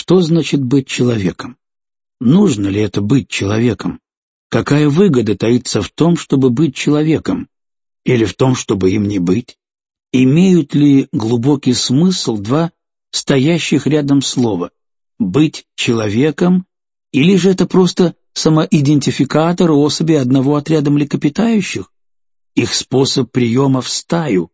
Что значит быть человеком? Нужно ли это быть человеком? Какая выгода таится в том, чтобы быть человеком? Или в том, чтобы им не быть? Имеют ли глубокий смысл два стоящих рядом слова «быть человеком» или же это просто самоидентификатор особи одного отряда млекопитающих, их способ приема в стаю?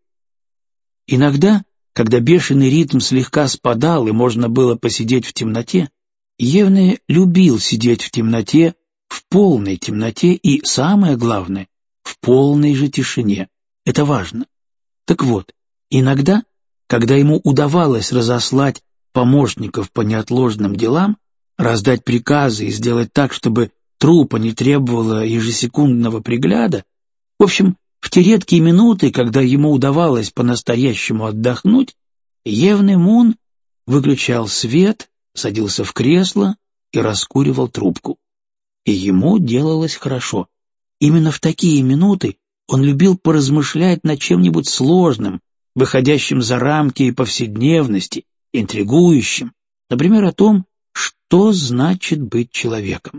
Иногда, когда бешеный ритм слегка спадал и можно было посидеть в темноте, Евне любил сидеть в темноте, в полной темноте и, самое главное, в полной же тишине. Это важно. Так вот, иногда, когда ему удавалось разослать помощников по неотложным делам, раздать приказы и сделать так, чтобы труппа не требовала ежесекундного пригляда, в общем, в те редкие минуты, когда ему удавалось по-настоящему отдохнуть, Евне Мун выключал свет, садился в кресло и раскуривал трубку. И ему делалось хорошо. Именно в такие минуты он любил поразмышлять над чем-нибудь сложным, выходящим за рамки повседневности, интригующим, например, о том, что значит быть человеком.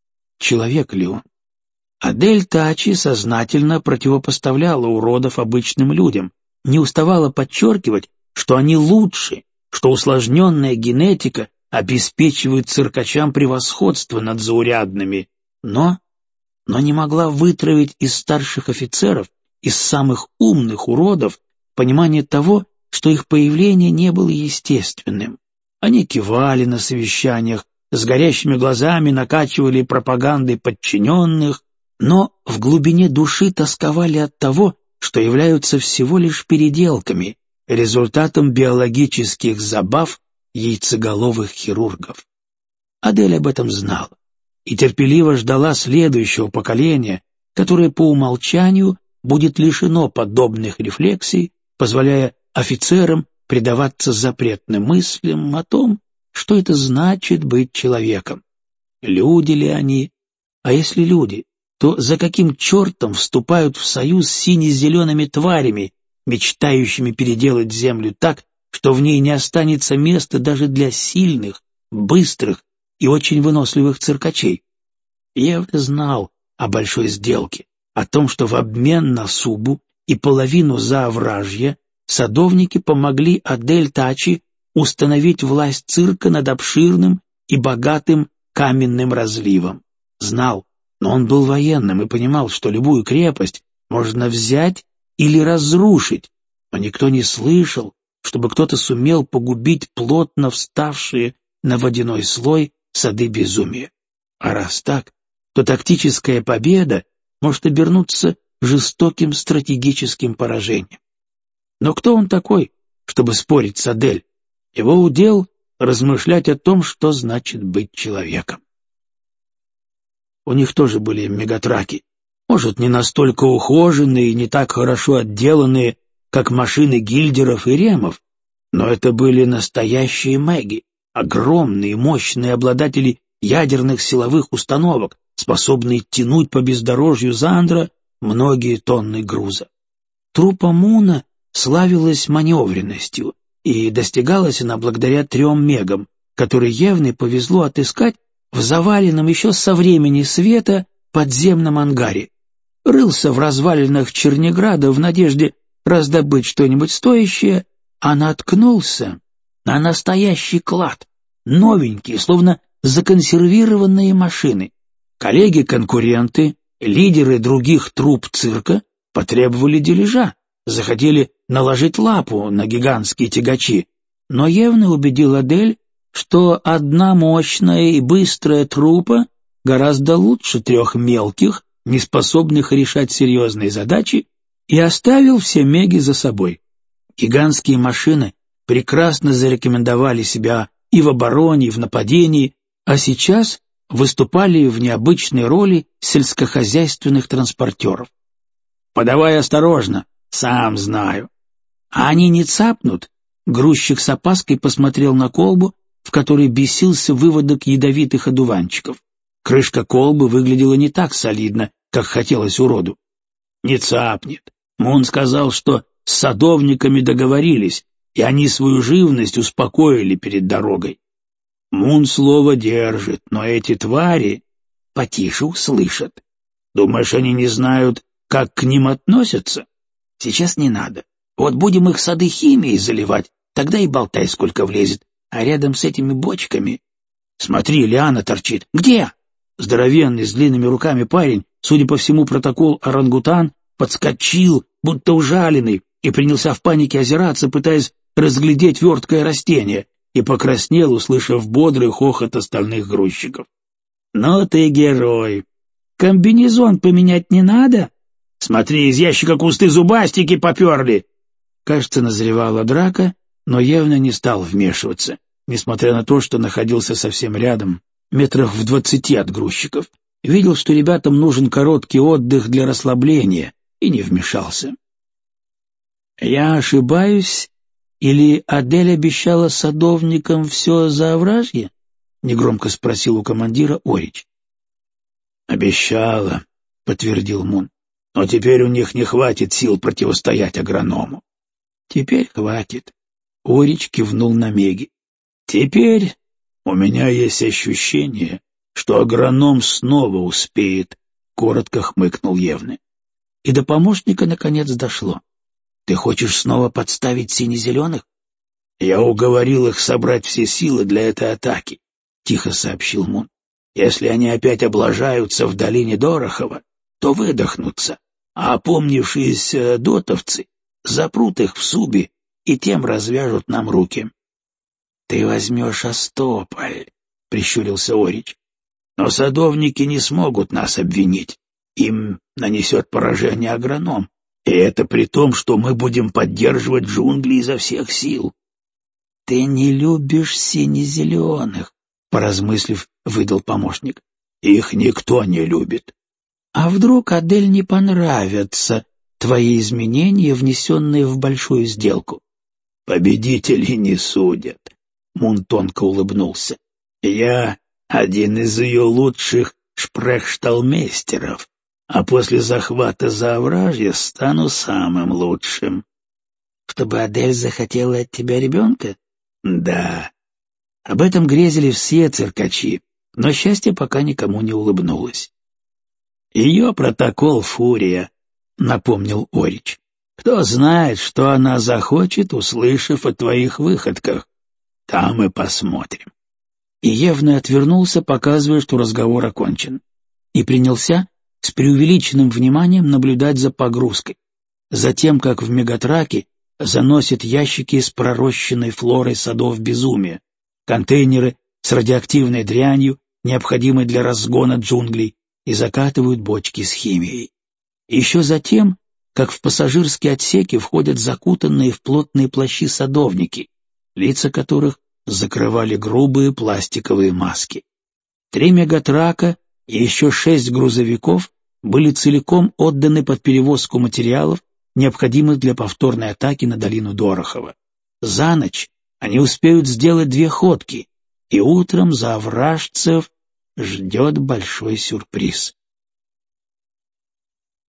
Человек ли он? Адель Тачи сознательно противопоставляла уродов обычным людям, не уставала подчеркивать, что они лучше, что усложненная генетика обеспечивает циркачам превосходство над заурядными, но не могла вытравить из старших офицеров, из самых умных уродов, понимание того, что их появление не было естественным. Они кивали на совещаниях, с горящими глазами накачивали пропагандой подчиненных, но в глубине души тосковали от того, что являются всего лишь переделками, результатом биологических забав яйцеголовых хирургов. Адель об этом знала и терпеливо ждала следующего поколения, которое по умолчанию будет лишено подобных рефлексий, позволяя офицерам предаваться запретным мыслям о том, что это значит быть человеком. Люди ли они? А если люди, то за каким чертом вступают в союз с сине-зелеными тварями, мечтающими переделать землю так, что в ней не останется места даже для сильных, быстрых и очень выносливых циркачей? Евне знал о большой сделке, о том, что в обмен на Субу и половину Заовражья садовники помогли Адель Тачи установить власть цирка над обширным и богатым каменным разливом. Знал, но он был военным и понимал, что любую крепость можно взять или разрушить, но никто не слышал, чтобы кто-то сумел погубить плотно вставшие на водяной слой сады безумия. А раз так, то тактическая победа может обернуться жестоким стратегическим поражением. Но кто он такой, чтобы спорить с Адель? Его удел — размышлять о том, что значит быть человеком. У них тоже были мегатраки, может, не настолько ухоженные и не так хорошо отделанные, как машины Гильдеров и Ремов, но это были настоящие мэги, огромные, мощные обладатели ядерных силовых установок, способные тянуть по бездорожью Зандра многие тонны груза. Труппа Муна славилась маневренностью, и достигалась она благодаря 3 мегам, которые Евне повезло отыскать в заваленном еще со времени света подземном ангаре. Рылся в развалинах Черниграда в надежде раздобыть что-нибудь стоящее, а наткнулся на настоящий клад, новенькие, словно законсервированные машины. Коллеги-конкуренты, лидеры других трупп цирка потребовали дележа, захотели наложить лапу на гигантские тягачи, но Евне убедил Адель, что одна мощная и быстрая труппа гораздо лучше 3 мелких, неспособных решать серьезные задачи, и оставил все меги за собой. Гигантские машины прекрасно зарекомендовали себя и в обороне, и в нападении, а сейчас выступали в необычной роли сельскохозяйственных транспортеров. «Подавай осторожно, сам знаю». «А они не цапнут?» Грузчик с опаской посмотрел на колбу, в которой бесился выводок ядовитых одуванчиков. Крышка колбы выглядела не так солидно, как хотелось уроду. «Не цапнет. Мун сказал, что с садовниками договорились, и они свою живность успокоили перед дорогой». Мун слово держит, но эти твари потише услышат. Думаешь, они не знают, как к ним относятся? Сейчас не надо. Вот будем их сады химией заливать, тогда и болтай, сколько влезет. А рядом с этими бочками... Смотри, лиана торчит. Где? Здоровенный, с длинными руками парень, судя по всему, протокол орангутан, подскочил, будто ужаленный, и принялся в панике озираться, пытаясь разглядеть верткое растение, и покраснел, услышав бодрый хохот остальных грузчиков. «Ну ты герой! Комбинезон поменять не надо? Смотри, из ящика кусты зубастики поперли!» Кажется, назревала драка, но явно не стал вмешиваться, несмотря на то, что находился совсем рядом, метрах в 20 от грузчиков. Видел, что ребятам нужен короткий отдых для расслабления, и не вмешался. «Я ошибаюсь, или Адель обещала садовникам все за овражье?» — негромко спросил у командира Орич. «Обещала», — подтвердил Мун, — «но теперь у них не хватит сил противостоять агроному». «Теперь хватит», — Орич кивнул на Меги. «Теперь у меня есть ощущение, что агроном снова успеет», — коротко хмыкнул Евны. И до помощника наконец дошло. «Ты хочешь снова подставить сине-зеленых?» «Я уговорил их собрать все силы для этой атаки», — тихо сообщил Мун. «Если они опять облажаются в долине Дорохова, то выдохнутся, а опомнившиеся дотовцы запрут их в Суби и тем развяжут нам руки». «Ты возьмешь Остополь», — прищурился Орич. «Но садовники не смогут нас обвинить. Им нанесет поражение агроном, и это при том, что мы будем поддерживать джунгли изо всех сил». «Ты не любишь сине-зеленых», — поразмыслив, выдал помощник. «Их никто не любит». «А вдруг, Адель, не понравятся твои изменения, внесенные в большую сделку?» «Победители не судят», — Мун тонко улыбнулся. «Я один из ее лучших шпрехшталмейстеров, а после захвата Заовражья стану самым лучшим». «Чтобы Адель захотела от тебя ребенка?» «Да». Об этом грезили все циркачи, но счастье пока никому не улыбнулось. «Ее протокол Фурия», — напомнил Орич. «Кто знает, что она захочет, услышав о твоих выходках. Там и посмотрим». И Евный отвернулся, показывая, что разговор окончен, и принялся с преувеличенным вниманием наблюдать за погрузкой, за тем, как в мегатраке заносят ящики с пророщенной флорой садов безумия, контейнеры с радиоактивной дрянью, необходимой для разгона джунглей, и закатывают бочки с химией. Еще за тем, как в пассажирские отсеки входят закутанные в плотные плащи садовники, лица которых закрывали грубые пластиковые маски. 3 мегатрака и еще 6 грузовиков были целиком отданы под перевозку материалов, необходимых для повторной атаки на долину Дорохова. За ночь они успеют сделать 2 ходки, и утром заовражцев ждет большой сюрприз.